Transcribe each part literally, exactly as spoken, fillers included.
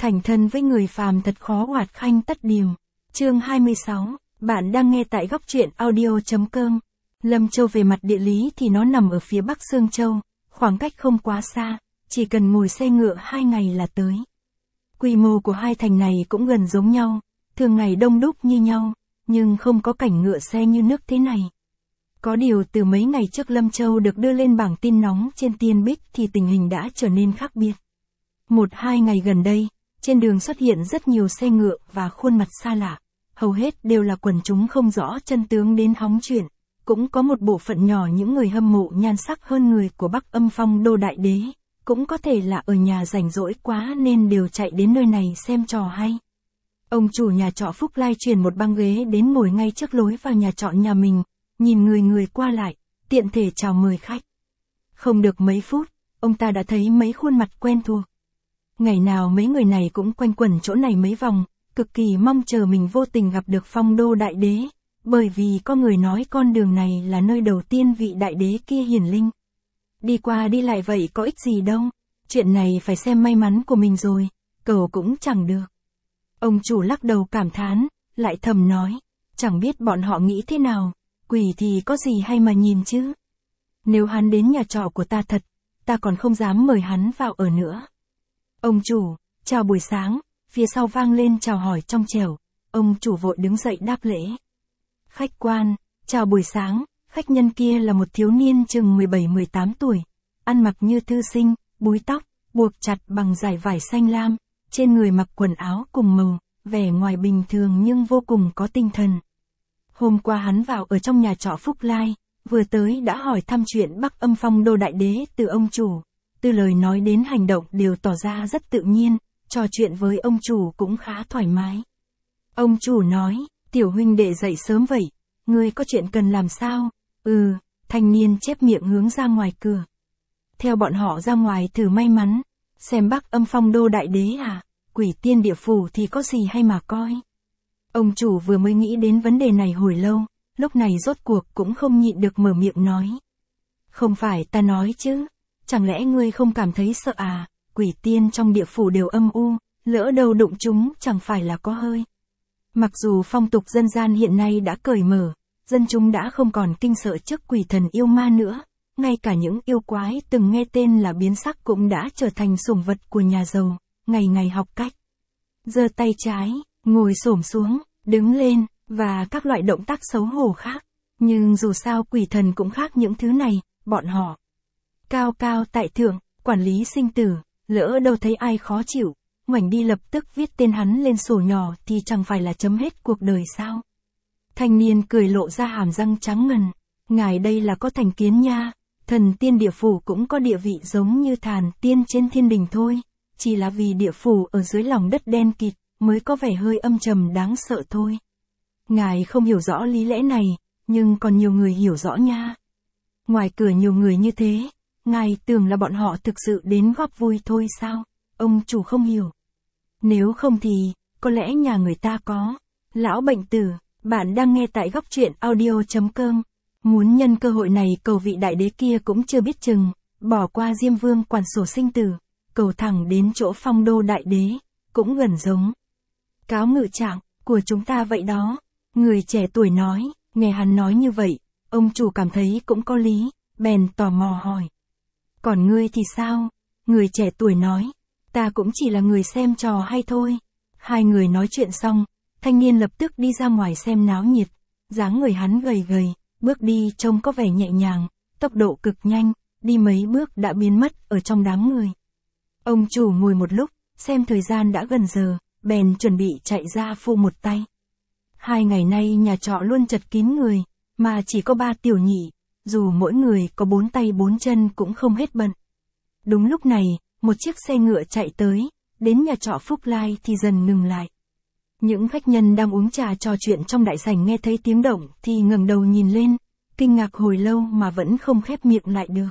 Thành thân với người phàm thật khó hoạt khanh tất điềm. Chương hai mươi sáu, bạn đang nghe tại góc truyện audio.com. Lâm Châu về mặt địa lý thì nó nằm ở phía bắc Sương Châu, khoảng cách không quá xa, chỉ cần ngồi xe ngựa hai ngày là tới. Quy mô của hai thành này cũng gần giống nhau, thường ngày đông đúc như nhau, nhưng không có cảnh ngựa xe như nước thế này. Có điều từ mấy ngày trước Lâm Châu được đưa lên bảng tin nóng trên Tiên Bích thì tình hình đã trở nên khác biệt. Một hai ngày gần đây, trên đường xuất hiện rất nhiều xe ngựa và khuôn mặt xa lạ, hầu hết đều là quần chúng không rõ chân tướng đến hóng chuyện, cũng có một bộ phận nhỏ những người hâm mộ nhan sắc hơn người của Bắc Âm Phong Đô Đại Đế, cũng có thể là ở nhà rảnh rỗi quá nên đều chạy đến nơi này xem trò hay. Ông chủ nhà trọ Phúc Lai chuyển một băng ghế đến ngồi ngay trước lối vào nhà trọ nhà mình, nhìn người người qua lại, tiện thể chào mời khách. Không được mấy phút, ông ta đã thấy mấy khuôn mặt quen thuộc. Ngày nào mấy người này cũng quanh quẩn chỗ này mấy vòng, cực kỳ mong chờ mình vô tình gặp được Phong Đô Đại Đế, bởi vì có người nói con đường này là nơi đầu tiên vị đại đế kia hiển linh. Đi qua đi lại vậy có ích gì đâu, chuyện này phải xem may mắn của mình rồi, cầu cũng chẳng được. Ông chủ lắc đầu cảm thán, lại thầm nói, chẳng biết bọn họ nghĩ thế nào, quỷ thì có gì hay mà nhìn chứ. Nếu hắn đến nhà trọ của ta thật, ta còn không dám mời hắn vào ở nữa. Ông chủ, chào buổi sáng, phía sau vang lên chào hỏi trong trẻo, ông chủ vội đứng dậy đáp lễ. Khách quan, chào buổi sáng, khách nhân kia là một thiếu niên chừng mười bảy mười tám tuổi, ăn mặc như thư sinh, búi tóc, buộc chặt bằng dải vải xanh lam, trên người mặc quần áo cùng màu, vẻ ngoài bình thường nhưng vô cùng có tinh thần. Hôm qua hắn vào ở trong nhà trọ Phúc Lai, vừa tới đã hỏi thăm chuyện Bắc Âm Phong Đô Đại Đế từ ông chủ, từ lời nói đến hành động đều tỏ ra rất tự nhiên, trò chuyện với ông chủ cũng khá thoải mái. Ông chủ nói, tiểu huynh đệ dậy sớm vậy, ngươi có chuyện cần làm sao? Ừ, thanh niên chép miệng hướng ra ngoài cửa. Theo bọn họ ra ngoài thử may mắn, xem Bắc Âm Phong Đô Đại Đế à, quỷ tiên địa phủ thì có gì hay mà coi. Ông chủ vừa mới nghĩ đến vấn đề này hồi lâu, lúc này rốt cuộc cũng không nhịn được mở miệng nói. Không phải ta nói chứ, chẳng lẽ ngươi không cảm thấy sợ à, quỷ tiên trong địa phủ đều âm u, lỡ đầu đụng chúng chẳng phải là có hơi. Mặc dù phong tục dân gian hiện nay đã cởi mở, dân chúng đã không còn kinh sợ trước quỷ thần yêu ma nữa, ngay cả những yêu quái từng nghe tên là biến sắc cũng đã trở thành sủng vật của nhà giàu, ngày ngày học cách giơ tay trái, ngồi xổm xuống, đứng lên, và các loại động tác xấu hổ khác. Nhưng dù sao quỷ thần cũng khác những thứ này, bọn họ cao cao tại thượng, quản lý sinh tử, lỡ đâu thấy ai khó chịu, ngoảnh đi lập tức viết tên hắn lên sổ nhỏ thì chẳng phải là chấm hết cuộc đời sao. Thanh niên cười lộ ra hàm răng trắng ngần, ngài đây là có thành kiến nha, thần tiên địa phủ cũng có địa vị giống như thàn tiên trên thiên đình thôi, chỉ là vì địa phủ ở dưới lòng đất đen kịt, mới có vẻ hơi âm trầm đáng sợ thôi. Ngài không hiểu rõ lý lẽ này, nhưng còn nhiều người hiểu rõ nha. Ngoài cửa nhiều người như thế, ngài tưởng là bọn họ thực sự đến góp vui thôi sao? Ông chủ không hiểu. Nếu không thì, có lẽ nhà người ta có. Lão bệnh tử, bạn đang nghe tại góc truyện audio.com. Muốn nhân cơ hội này cầu vị đại đế kia cũng chưa biết chừng, bỏ qua Diêm Vương quản sổ sinh tử, cầu thẳng đến chỗ Phong Đô Đại Đế, cũng gần giống cáo ngự trạng của chúng ta vậy đó. Người trẻ tuổi nói, nghe hắn nói như vậy, ông chủ cảm thấy cũng có lý, bèn tò mò hỏi. Còn ngươi thì sao? Người trẻ tuổi nói, ta cũng chỉ là người xem trò hay thôi. Hai người nói chuyện xong, thanh niên lập tức đi ra ngoài xem náo nhiệt, dáng người hắn gầy gầy, bước đi trông có vẻ nhẹ nhàng, tốc độ cực nhanh, đi mấy bước đã biến mất ở trong đám người. Ông chủ ngồi một lúc, xem thời gian đã gần giờ, bèn chuẩn bị chạy ra phụ một tay. Hai ngày nay nhà trọ luôn chật kín người, mà chỉ có ba tiểu nhị, dù mỗi người có bốn tay bốn chân cũng không hết bận. Đúng lúc này, một chiếc xe ngựa chạy tới, đến nhà trọ Phúc Lai thì dần ngừng lại. Những khách nhân đang uống trà trò chuyện trong đại sảnh nghe thấy tiếng động thì ngẩng đầu nhìn lên, kinh ngạc hồi lâu mà vẫn không khép miệng lại được.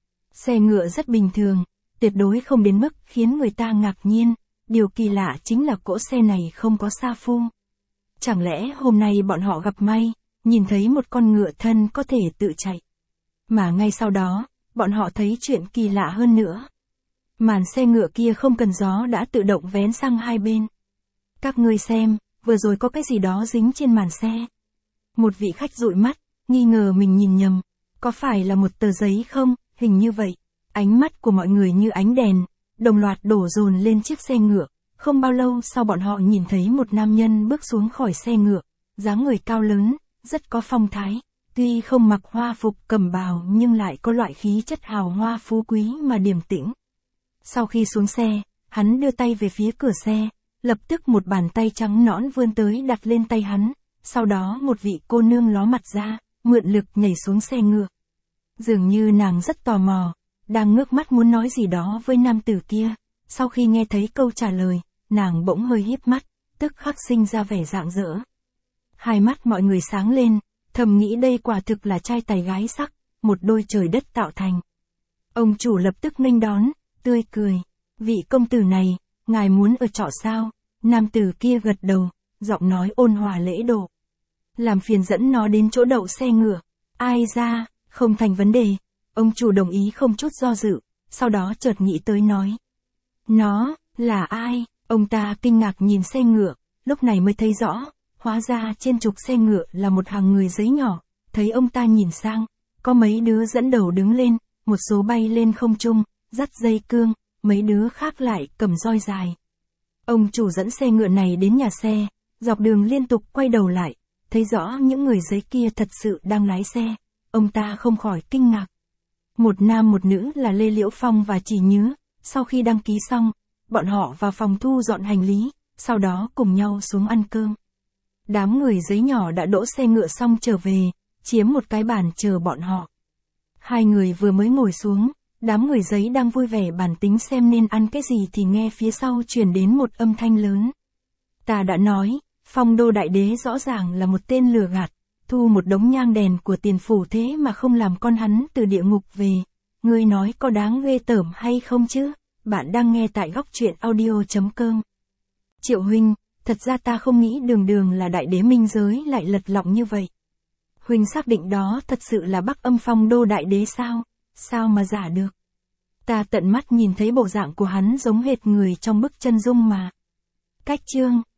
Xe ngựa rất bình thường, tuyệt đối không đến mức khiến người ta ngạc nhiên, điều kỳ lạ chính là cỗ xe này không có sa phu. Chẳng lẽ hôm nay bọn họ gặp may, nhìn thấy một con ngựa thân có thể tự chạy. Mà ngay sau đó, bọn họ thấy chuyện kỳ lạ hơn nữa. Màn xe ngựa kia không cần gió đã tự động vén sang hai bên. Các ngươi xem, vừa rồi có cái gì đó dính trên màn xe. Một vị khách dụi mắt, nghi ngờ mình nhìn nhầm. Có phải là một tờ giấy không? Hình như vậy. Ánh mắt của mọi người như ánh đèn, đồng loạt đổ dồn lên chiếc xe ngựa. Không bao lâu sau bọn họ nhìn thấy một nam nhân bước xuống khỏi xe ngựa, dáng người cao lớn, rất có phong thái. Tuy không mặc hoa phục cẩm bào nhưng lại có loại khí chất hào hoa phú quý mà điềm tĩnh. Sau khi xuống xe, hắn đưa tay về phía cửa xe, lập tức một bàn tay trắng nõn vươn tới đặt lên tay hắn, sau đó một vị cô nương ló mặt ra, mượn lực nhảy xuống xe ngựa. Dường như nàng rất tò mò, đang ngước mắt muốn nói gì đó với nam tử kia, sau khi nghe thấy câu trả lời, nàng bỗng hơi híp mắt, tức khắc sinh ra vẻ rạng rỡ. Hai mắt mọi người sáng lên, thầm nghĩ đây quả thực là trai tài gái sắc, một đôi trời đất tạo thành. Ông chủ lập tức nghênh đón, tươi cười. Vị công tử này, ngài muốn ở trọ sao? Nam tử kia gật đầu, giọng nói ôn hòa lễ độ. Làm phiền dẫn nó đến chỗ đậu xe ngựa. Ai ra, không thành vấn đề. Ông chủ đồng ý không chút do dự, sau đó chợt nghĩ tới nói. Nó, là ai? Ông ta kinh ngạc nhìn xe ngựa, lúc này mới thấy rõ, hóa ra trên trục xe ngựa là một hàng người giấy nhỏ. Thấy ông ta nhìn sang, có mấy đứa dẫn đầu đứng lên, một số bay lên không trung, dắt dây cương, mấy đứa khác lại cầm roi dài. Ông chủ dẫn xe ngựa này đến nhà xe, dọc đường liên tục quay đầu lại, thấy rõ những người giấy kia thật sự đang lái xe, ông ta không khỏi kinh ngạc. Một nam một nữ là Lê Liễu Phong và Chỉ Nhứ, sau khi đăng ký xong, bọn họ vào phòng thu dọn hành lý, sau đó cùng nhau xuống ăn cơm. Đám người giấy nhỏ đã đỗ xe ngựa xong trở về, chiếm một cái bàn chờ bọn họ. Hai người vừa mới ngồi xuống, đám người giấy đang vui vẻ bàn tính xem nên ăn cái gì thì nghe phía sau truyền đến một âm thanh lớn. Ta đã nói, Phong Đô Đại Đế rõ ràng là một tên lừa gạt, thu một đống nhang đèn của tiền phủ thế mà không làm con hắn từ địa ngục về. Ngươi nói có đáng ghê tởm hay không chứ? Bạn đang nghe tại góc truyện audio chấm com. Triệu huynh, thật ra ta không nghĩ Đường Đường là đại đế minh giới lại lật lọng như vậy. Huynh xác định đó thật sự là Bắc Âm Phong Đô Đại Đế sao? Sao mà giả được? Ta tận mắt nhìn thấy bộ dạng của hắn giống hệt người trong bức chân dung mà. Cách chương